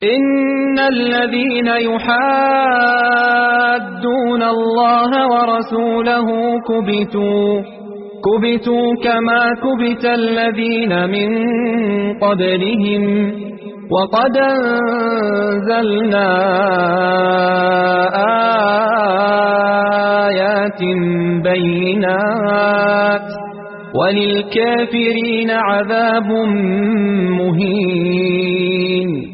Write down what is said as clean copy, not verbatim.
إن الذين يحادون الله ورسوله كبتوا كما كبت الذين من قبلهم وقد أنزلنا آيات بينات وللكافرين عذاب مهين.